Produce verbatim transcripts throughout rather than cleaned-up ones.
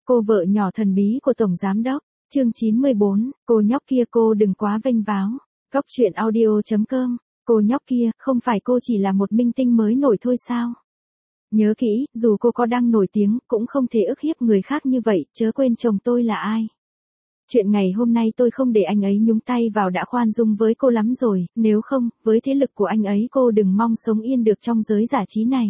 Cô vợ nhỏ thần bí của Tổng Giám Đốc, chương chín mươi bốn, cô nhóc kia cô đừng quá vênh váo. Góc truyện audio chấm com, cô nhóc kia, không phải cô chỉ là một minh tinh mới nổi thôi sao? Nhớ kỹ, dù cô có đang nổi tiếng, cũng không thể ức hiếp người khác như vậy, chớ quên chồng tôi là ai. Chuyện ngày hôm nay tôi không để anh ấy nhúng tay vào đã khoan dung với cô lắm rồi, nếu không, với thế lực của anh ấy cô đừng mong sống yên được trong giới giải trí này.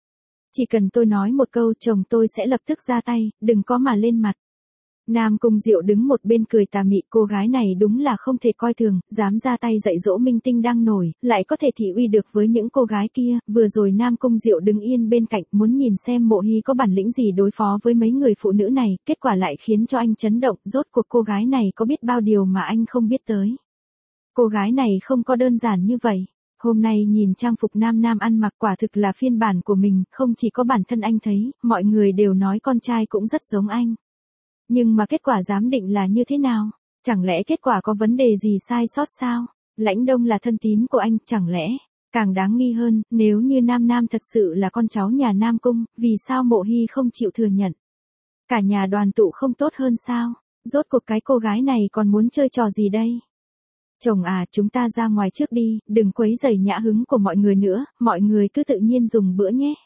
Chỉ cần tôi nói một câu chồng tôi sẽ lập tức ra tay, đừng có mà lên mặt. Nam Cung Diệu đứng một bên cười tà mị, cô gái này đúng là không thể coi thường, dám ra tay dạy dỗ minh tinh đang nổi, lại có thể thị uy được với những cô gái kia. Vừa rồi Nam Cung Diệu đứng yên bên cạnh muốn nhìn xem Mộ Hy có bản lĩnh gì đối phó với mấy người phụ nữ này, kết quả lại khiến cho anh chấn động, rốt cuộc cô gái này có biết bao điều mà anh không biết tới. Cô gái này không có đơn giản như vậy. Hôm nay nhìn trang phục nam nam ăn mặc quả thực là phiên bản của mình, không chỉ có bản thân anh thấy, mọi người đều nói con trai cũng rất giống anh. Nhưng mà kết quả giám định là như thế nào? Chẳng lẽ kết quả có vấn đề gì sai sót sao? Lãnh Đông là thân tín của anh, chẳng lẽ? Càng đáng nghi hơn, nếu như Nam Nam thật sự là con cháu nhà Nam Cung, vì sao Mộ Hy không chịu thừa nhận? Cả nhà đoàn tụ không tốt hơn sao? Rốt cuộc cái cô gái này còn muốn chơi trò gì đây? Chồng à, chúng ta ra ngoài trước đi, đừng quấy rầy nhã hứng của mọi người nữa, mọi người cứ tự nhiên dùng bữa nhé.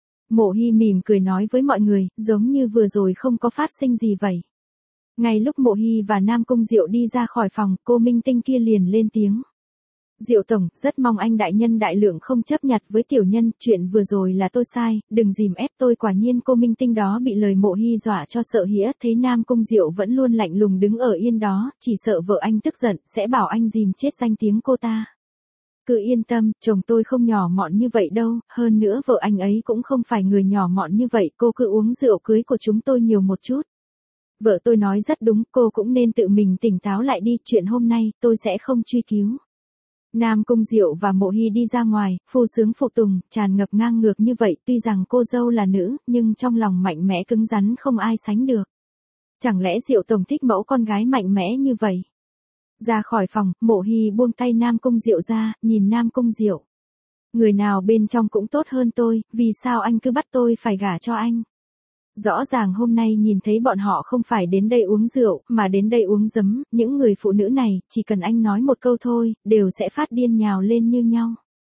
Mộ Hy mỉm cười nói với mọi người, giống như vừa rồi không có phát sinh gì vậy. Ngay lúc Mộ Hy và Nam Cung Diệu đi ra khỏi phòng, cô minh tinh kia liền lên tiếng. Diệu Tổng, rất mong anh đại nhân đại lượng không chấp nhặt với tiểu nhân, chuyện vừa rồi là tôi sai, đừng dìm ép tôi. Quả nhiên cô minh tinh đó bị lời Mộ Hy dọa cho sợ hĩa, thấy Nam Cung Diệu vẫn luôn lạnh lùng đứng ở yên đó, chỉ sợ vợ anh tức giận, sẽ bảo anh dìm chết danh tiếng cô ta. Cứ yên tâm, chồng tôi không nhỏ mọn như vậy đâu, hơn nữa vợ anh ấy cũng không phải người nhỏ mọn như vậy, cô cứ uống rượu cưới của chúng tôi nhiều một chút. Vợ tôi nói rất đúng, cô cũng nên tự mình tỉnh táo lại đi, chuyện hôm nay, tôi sẽ không truy cứu. Nam Cung Diệu và Mộ Hy đi ra ngoài, phu sướng phục tùng, tràn ngập ngang ngược như vậy, tuy rằng cô dâu là nữ, nhưng trong lòng mạnh mẽ cứng rắn không ai sánh được. Chẳng lẽ Diệu Tổng thích mẫu con gái mạnh mẽ như vậy? Ra khỏi phòng, Mộ Hy buông tay Nam Cung Diệu ra, nhìn Nam Cung Diệu. Người nào bên trong cũng tốt hơn tôi, vì sao anh cứ bắt tôi phải gả cho anh? Rõ ràng hôm nay nhìn thấy bọn họ không phải đến đây uống rượu, mà đến đây uống giấm, những người phụ nữ này, chỉ cần anh nói một câu thôi, đều sẽ phát điên nhào lên như nhau.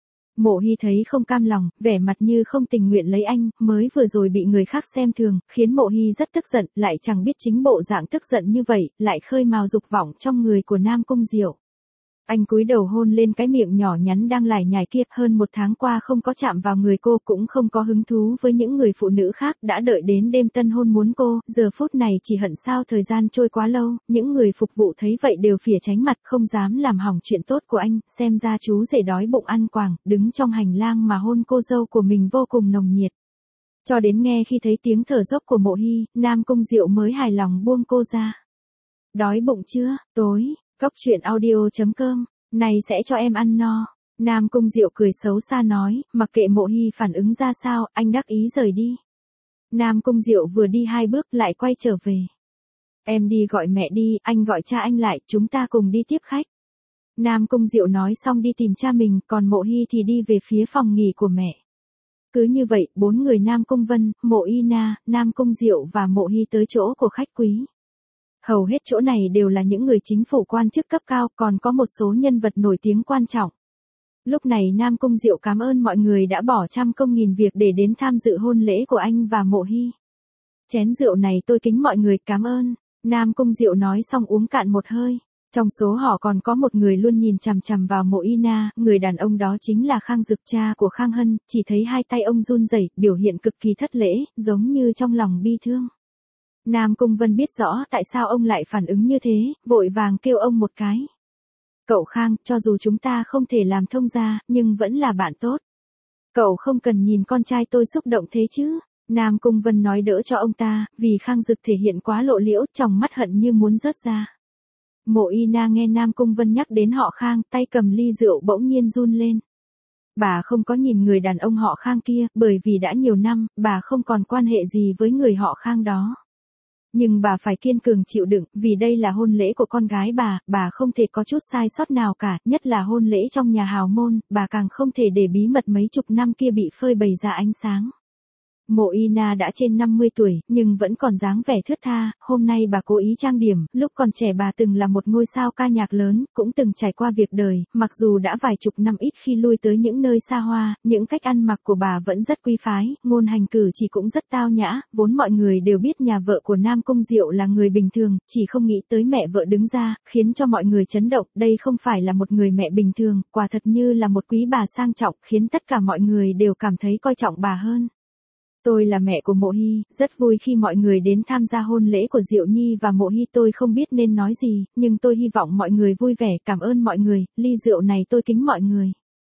Mộ Hy thấy không cam lòng, vẻ mặt như không tình nguyện lấy anh, mới vừa rồi bị người khác xem thường, khiến Mộ Hy rất tức giận, lại chẳng biết chính bộ dạng tức giận như vậy, lại khơi mào dục vọng trong người của Nam Cung Diệu. Anh cúi đầu hôn lên cái miệng nhỏ nhắn đang lải nhải kia, hơn một tháng qua không có chạm vào người cô, cũng không có hứng thú với những người phụ nữ khác, đã đợi đến đêm tân hôn muốn cô, giờ phút này chỉ hận sao thời gian trôi quá lâu, những người phục vụ thấy vậy đều phỉa tránh mặt, không dám làm hỏng chuyện tốt của anh, xem ra chú rể đói bụng ăn quàng, đứng trong hành lang mà hôn cô dâu của mình vô cùng nồng nhiệt. Cho đến nghe khi thấy tiếng thở dốc của Mộ Hy, Nam Cung Diệu mới hài lòng buông cô ra. Đói bụng chưa, tối. Góc truyện audio chấm com, này sẽ cho em ăn no. Nam Cung Diệu cười xấu xa nói, mặc kệ Mộ Hy phản ứng ra sao, anh đắc ý rời đi. Nam Cung Diệu vừa đi hai bước lại quay trở về. Em đi gọi mẹ đi, anh gọi cha anh lại, chúng ta cùng đi tiếp khách. Nam Cung Diệu nói xong đi tìm cha mình, còn Mộ Hy thì đi về phía phòng nghỉ của mẹ. Cứ như vậy, bốn người Nam Cung Vân, Mộ Y Na, Nam Cung Diệu và Mộ Hy tới chỗ của khách quý. Hầu hết chỗ này đều là những người chính phủ quan chức cấp cao, còn có một số nhân vật nổi tiếng quan trọng. Lúc này Nam Cung Diệu cảm ơn mọi người đã bỏ trăm công nghìn việc để đến tham dự hôn lễ của anh và Mộ Hy. Chén rượu này tôi kính mọi người, cảm ơn. Nam Cung Diệu nói xong uống cạn một hơi. Trong số họ còn có một người luôn nhìn chằm chằm vào Mộ Y Na, người đàn ông đó chính là Khang Dực, cha của Khang Hân, chỉ thấy hai tay ông run rẩy, biểu hiện cực kỳ thất lễ, giống như trong lòng bi thương. Nam Cung Vân biết rõ tại sao ông lại phản ứng như thế, vội vàng kêu ông một cái. Cậu Khang, cho dù chúng ta không thể làm thông gia, nhưng vẫn là bạn tốt. Cậu không cần nhìn con trai tôi xúc động thế chứ. Nam Cung Vân nói đỡ cho ông ta, vì Khang Dực thể hiện quá lộ liễu, trong mắt hận như muốn rớt ra. Mộ Y Na nghe Nam Cung Vân nhắc đến họ Khang, tay cầm ly rượu bỗng nhiên run lên. Bà không có nhìn người đàn ông họ Khang kia, bởi vì đã nhiều năm, bà không còn quan hệ gì với người họ Khang đó. Nhưng bà phải kiên cường chịu đựng, vì đây là hôn lễ của con gái bà, bà không thể có chút sai sót nào cả, nhất là hôn lễ trong nhà hào môn, bà càng không thể để bí mật mấy chục năm kia bị phơi bày ra ánh sáng. Mộ Y Na đã trên năm mươi tuổi, nhưng vẫn còn dáng vẻ thướt tha, hôm nay bà cố ý trang điểm, lúc còn trẻ bà từng là một ngôi sao ca nhạc lớn, cũng từng trải qua việc đời, mặc dù đã vài chục năm ít khi lui tới những nơi xa hoa, những cách ăn mặc của bà vẫn rất quý phái, ngôn hành cử chỉ cũng rất tao nhã, vốn mọi người đều biết nhà vợ của Nam Cung Diệu là người bình thường, chỉ không nghĩ tới mẹ vợ đứng ra, khiến cho mọi người chấn động, đây không phải là một người mẹ bình thường, quả thật như là một quý bà sang trọng, khiến tất cả mọi người đều cảm thấy coi trọng bà hơn. Tôi là mẹ của Mộ Hy, rất vui khi mọi người đến tham gia hôn lễ của Diệu Nhi và Mộ Hy, tôi không biết nên nói gì, nhưng tôi hy vọng mọi người vui vẻ, cảm ơn mọi người, ly rượu này tôi kính mọi người.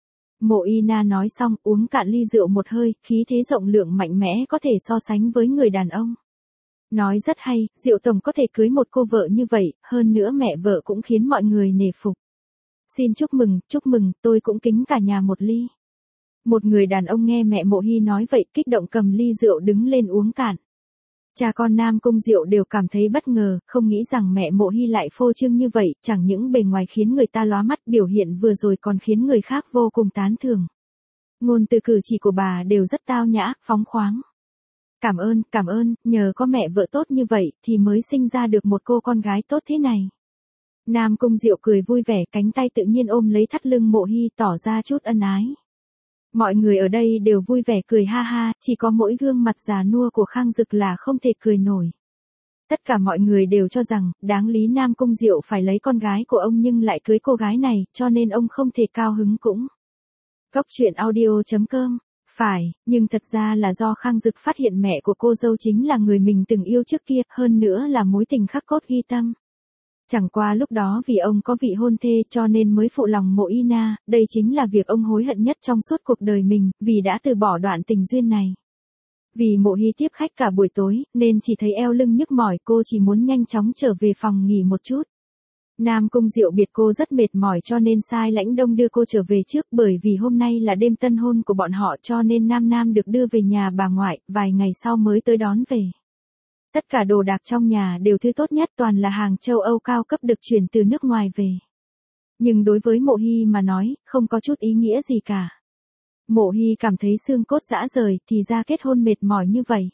Mộ Y Na nói xong, uống cạn ly rượu một hơi, khí thế rộng lượng mạnh mẽ có thể so sánh với người đàn ông. Nói rất hay, Diệu tổng có thể cưới một cô vợ như vậy, hơn nữa mẹ vợ cũng khiến mọi người nể phục. Xin chúc mừng, chúc mừng, tôi cũng kính cả nhà một ly. Một người đàn ông nghe mẹ Mộ Hy nói vậy, kích động cầm ly rượu đứng lên uống cạn. Cha con Nam Cung Diệu đều cảm thấy bất ngờ, không nghĩ rằng mẹ Mộ Hy lại phô trương như vậy, chẳng những bề ngoài khiến người ta lóa mắt, biểu hiện vừa rồi còn khiến người khác vô cùng tán thưởng. Ngôn từ cử chỉ của bà đều rất tao nhã, phóng khoáng. Cảm ơn, cảm ơn, nhờ có mẹ vợ tốt như vậy, thì mới sinh ra được một cô con gái tốt thế này. Nam Cung Diệu cười vui vẻ, cánh tay tự nhiên ôm lấy thắt lưng Mộ Hy, tỏ ra chút ân ái. Mọi người ở đây đều vui vẻ cười ha ha, chỉ có mỗi gương mặt già nua của Khang Dực là không thể cười nổi. Tất cả mọi người đều cho rằng, đáng lý Nam Cung Diệu phải lấy con gái của ông nhưng lại cưới cô gái này, cho nên ông không thể cao hứng cũng. Góc truyện audio chấm com. Phải, nhưng thật ra là do Khang Dực phát hiện mẹ của cô dâu chính là người mình từng yêu trước kia, hơn nữa là mối tình khắc cốt ghi tâm. Chẳng qua lúc đó vì ông có vị hôn thê cho nên mới phụ lòng Mộ Y Na, đây chính là việc ông hối hận nhất trong suốt cuộc đời mình, vì đã từ bỏ đoạn tình duyên này. Vì Mộ Hy tiếp khách cả buổi tối, nên chỉ thấy eo lưng nhức mỏi, cô chỉ muốn nhanh chóng trở về phòng nghỉ một chút. Nam Cung Diệu biết cô rất mệt mỏi cho nên sai Lãnh Đông đưa cô trở về trước, bởi vì hôm nay là đêm tân hôn của bọn họ cho nên Nam Nam được đưa về nhà bà ngoại, vài ngày sau mới tới đón về. Tất cả đồ đạc trong nhà đều thứ tốt nhất, toàn là hàng châu Âu cao cấp được chuyển từ nước ngoài về. Nhưng đối với Mộ Hy mà nói, không có chút ý nghĩa gì cả. Mộ Hy cảm thấy xương cốt rã rời, thì ra kết hôn mệt mỏi như vậy.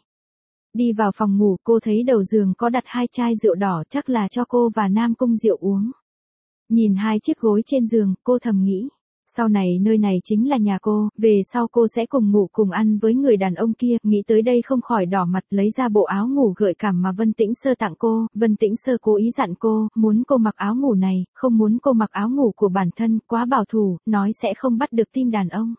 Đi vào phòng ngủ, cô thấy đầu giường có đặt hai chai rượu đỏ, chắc là cho cô và Nam Cung Diệu uống. Nhìn hai chiếc gối trên giường, cô thầm nghĩ. Sau này nơi này chính là nhà cô, về sau cô sẽ cùng ngủ cùng ăn với người đàn ông kia, nghĩ tới đây không khỏi đỏ mặt, lấy ra bộ áo ngủ gợi cảm mà Vân Tĩnh Sơ tặng cô, Vân Tĩnh Sơ cố ý dặn cô, muốn cô mặc áo ngủ này, không muốn cô mặc áo ngủ của bản thân, quá bảo thủ, nói sẽ không bắt được tim đàn ông.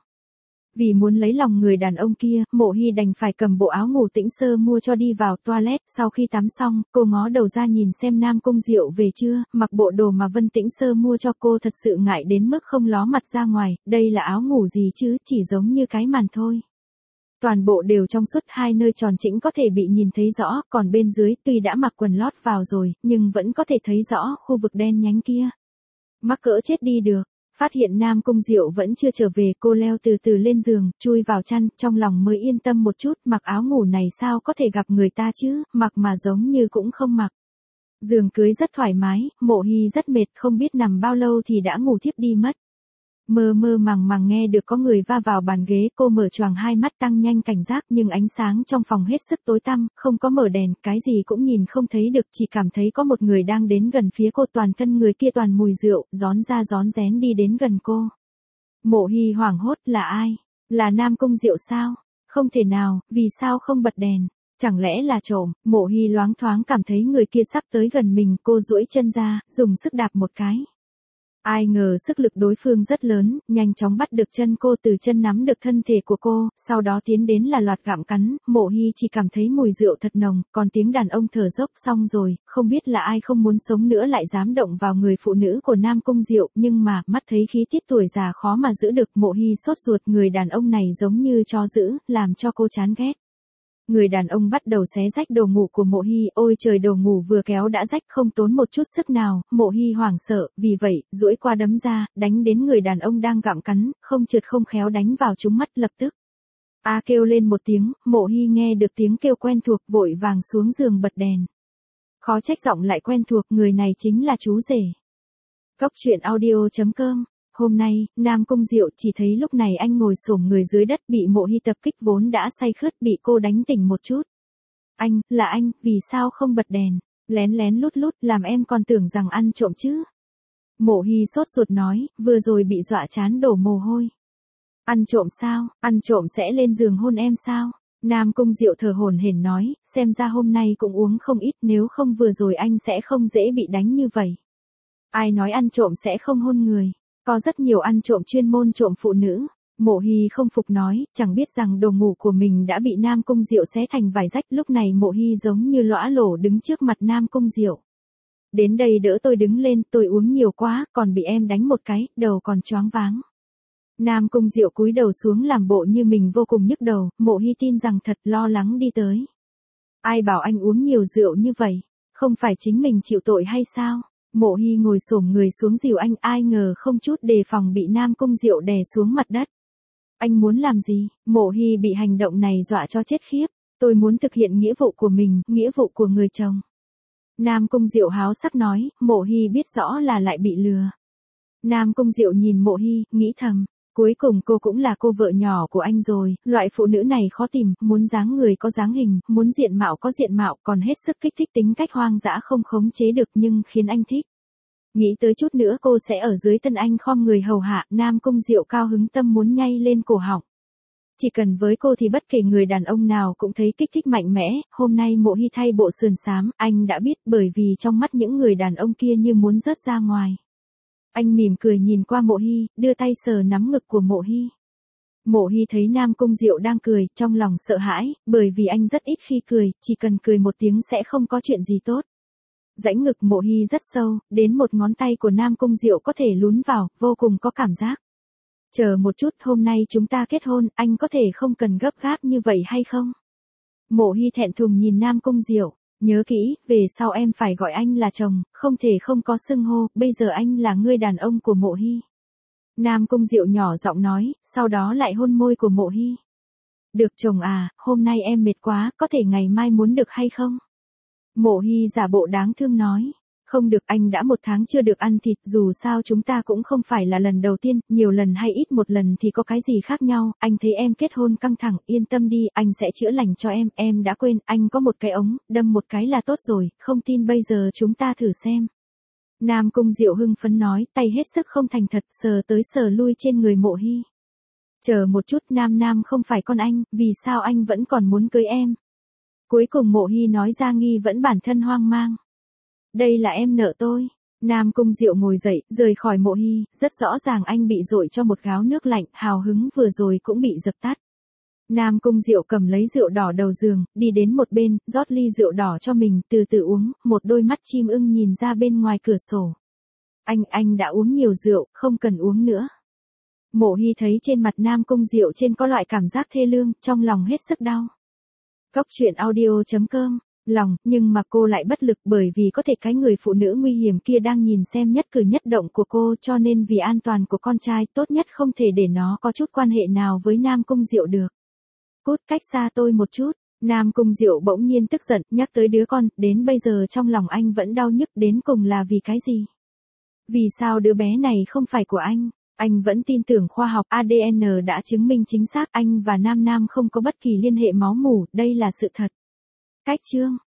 Vì muốn lấy lòng người đàn ông kia, Mộ Hy đành phải cầm bộ áo ngủ Tĩnh Sơ mua cho đi vào toilet, sau khi tắm xong, cô ngó đầu ra nhìn xem Nam Cung Diệu về chưa, mặc bộ đồ mà Vân Tĩnh Sơ mua cho cô thật sự ngại đến mức không ló mặt ra ngoài, đây là áo ngủ gì chứ, chỉ giống như cái màn thôi. Toàn bộ đều trong suốt, hai nơi tròn chỉnh có thể bị nhìn thấy rõ, còn bên dưới tuy đã mặc quần lót vào rồi, nhưng vẫn có thể thấy rõ khu vực đen nhánh kia. Mắc cỡ chết đi được. Phát hiện Nam Cung Diệu vẫn chưa trở về, cô leo từ từ lên giường, chui vào chăn, trong lòng mới yên tâm một chút, mặc áo ngủ này sao có thể gặp người ta chứ, mặc mà giống như cũng không mặc. Giường cưới rất thoải mái, Mộ Hy rất mệt, không biết nằm bao lâu thì đã ngủ thiếp đi mất. Mơ mơ màng màng nghe được có người va vào bàn ghế, cô mở choàng hai mắt tăng nhanh cảnh giác, nhưng ánh sáng trong phòng hết sức tối tăm, không có mở đèn, cái gì cũng nhìn không thấy được, chỉ cảm thấy có một người đang đến gần phía cô, toàn thân người kia toàn mùi rượu, rón ra rón rén đi đến gần cô. Mộ Hy hoảng hốt, là ai? Là Nam Cung Diệu sao? Không thể nào, vì sao không bật đèn? Chẳng lẽ là trộm? Mộ Hy loáng thoáng cảm thấy người kia sắp tới gần mình, cô duỗi chân ra, dùng sức đạp một cái. Ai ngờ sức lực đối phương rất lớn, nhanh chóng bắt được chân cô, từ chân nắm được thân thể của cô, sau đó tiến đến là loạt gặm cắn, Mộ Hy chỉ cảm thấy mùi rượu thật nồng, còn tiếng đàn ông thở dốc, xong rồi, không biết là ai không muốn sống nữa lại dám động vào người phụ nữ của Nam Cung Diệu, nhưng mà, mắt thấy khí tiết tuổi già khó mà giữ được, Mộ Hy sốt ruột, người đàn ông này giống như chó dữ, làm cho cô chán ghét. Người đàn ông bắt đầu xé rách đồ ngủ của Mộ Hy, ôi trời, đồ ngủ vừa kéo đã rách, không tốn một chút sức nào, Mộ Hy hoảng sợ, vì vậy, duỗi qua đấm ra, đánh đến người đàn ông đang gặm cắn, không trượt không khéo đánh vào trúng mắt, lập tức. A à, kêu lên một tiếng, Mộ Hy nghe được tiếng kêu quen thuộc, vội vàng xuống giường bật đèn. Khó trách giọng lại quen thuộc, người này chính là chú rể. Góc truyện audio chấm com. Hôm nay, Nam Cung Diệu chỉ thấy lúc này anh ngồi xổm người dưới đất bị Mộ Hy tập kích vốn đã say khướt bị cô đánh tỉnh một chút. Anh, là anh, vì sao không bật đèn, lén lén lút lút làm em còn tưởng rằng ăn trộm chứ. Mộ Hy sốt ruột nói, vừa rồi bị dọa chán đổ mồ hôi. Ăn trộm sao, ăn trộm sẽ lên giường hôn em sao? Nam Cung Diệu thở hổn hển nói, xem ra hôm nay cũng uống không ít nếu không vừa rồi anh sẽ không dễ bị đánh như vậy. Ai nói ăn trộm sẽ không hôn người, có rất nhiều ăn trộm chuyên môn trộm phụ nữ. Mộ Hy không phục nói, chẳng biết rằng đồ ngủ của mình đã bị Nam Cung Diệu xé thành vài rách. Lúc này Mộ Hy giống như lõa lổ đứng trước mặt Nam Cung Diệu. Đến đây đỡ tôi đứng lên, tôi uống nhiều quá, còn bị em đánh một cái, đầu còn choáng váng. Nam Cung Diệu cúi đầu xuống làm bộ như mình vô cùng nhức đầu. Mộ Hy tin rằng thật lo lắng đi tới. Ai bảo anh uống nhiều rượu như vậy, không phải chính mình chịu tội hay sao? Mộ Hy ngồi xổm người xuống dìu anh, ai ngờ không chút đề phòng bị Nam Cung Diệu đè xuống mặt đất. Anh muốn làm gì? Mộ Hy bị hành động này dọa cho chết khiếp. Tôi muốn thực hiện nghĩa vụ của mình, nghĩa vụ của người chồng. Nam Cung Diệu háo sắc nói, Mộ Hy biết rõ là lại bị lừa. Nam Cung Diệu nhìn Mộ Hy, nghĩ thầm, cuối cùng cô cũng là cô vợ nhỏ của anh rồi, loại phụ nữ này khó tìm, muốn dáng người có dáng hình, muốn diện mạo có diện mạo, còn hết sức kích thích tính cách hoang dã không khống chế được nhưng khiến anh thích. Nghĩ tới chút nữa cô sẽ ở dưới thân anh khom người hầu hạ, Nam Cung Diệu cao hứng tâm muốn nhay lên cổ họng. Chỉ cần với cô thì bất kể người đàn ông nào cũng thấy kích thích mạnh mẽ. Hôm nay Mộ Hy thay bộ sườn xám, anh đã biết bởi vì trong mắt những người đàn ông kia như muốn rớt ra ngoài. Anh mỉm cười nhìn qua Mộ Hy, đưa tay sờ nắm ngực của Mộ Hy. Mộ Hy thấy Nam Cung Diệu đang cười, trong lòng sợ hãi, bởi vì anh rất ít khi cười, chỉ cần cười một tiếng sẽ không có chuyện gì tốt. Rãnh ngực Mộ Hy rất sâu, đến một ngón tay của Nam Cung Diệu có thể lún vào, vô cùng có cảm giác. Chờ một chút, hôm nay chúng ta kết hôn, anh có thể không cần gấp gáp như vậy hay không? Mộ Hy thẹn thùng nhìn Nam Cung Diệu, nhớ kỹ, về sau em phải gọi anh là chồng, không thể không có xưng hô, bây giờ anh là người đàn ông của Mộ Hy. Nam Cung Diệu nhỏ giọng nói, sau đó lại hôn môi của Mộ Hy. Được chồng à, hôm nay em mệt quá, có thể ngày mai muốn được hay không? Mộ Hy giả bộ đáng thương nói. Không được, anh đã một tháng chưa được ăn thịt, dù sao chúng ta cũng không phải là lần đầu tiên, nhiều lần hay ít một lần thì có cái gì khác nhau, anh thấy em kết hôn căng thẳng, yên tâm đi, anh sẽ chữa lành cho em, em đã quên, anh có một cái ống, đâm một cái là tốt rồi, không tin bây giờ chúng ta thử xem. Nam Cung Diệu hưng phấn nói, tay hết sức không thành thật, sờ tới sờ lui trên người Mộ Hy. Chờ một chút, Nam Nam không phải con anh, vì sao anh vẫn còn muốn cưới em? Cuối cùng Mộ Hy nói ra nghi vẫn bản thân hoang mang. Đây là em nợ tôi. Nam Cung Diệu ngồi dậy, rời khỏi Mộ Hy, rất rõ ràng anh bị dội cho một gáo nước lạnh, hào hứng vừa rồi cũng bị dập tắt. Nam Cung Diệu cầm lấy rượu đỏ đầu giường, đi đến một bên, rót ly rượu đỏ cho mình, từ từ uống, một đôi mắt chim ưng nhìn ra bên ngoài cửa sổ. Anh, anh đã uống nhiều rượu, không cần uống nữa. Mộ Hy thấy trên mặt Nam Cung Diệu trên có loại cảm giác thê lương, trong lòng hết sức đau. Góc truyện audio chấm com lòng, nhưng mà cô lại bất lực bởi vì có thể cái người phụ nữ nguy hiểm kia đang nhìn xem nhất cử nhất động của cô, cho nên vì an toàn của con trai tốt nhất không thể để nó có chút quan hệ nào với Nam Cung Diệu được. Cút cách xa tôi một chút. Nam Cung Diệu bỗng nhiên tức giận, nhắc tới đứa con, đến bây giờ trong lòng anh vẫn đau nhức, đến cùng là vì cái gì? Vì sao đứa bé này không phải của anh? Anh vẫn tin tưởng khoa học, a đê en đã chứng minh chính xác anh và Nam Nam không có bất kỳ liên hệ máu mủ, đây là sự thật. Cách chương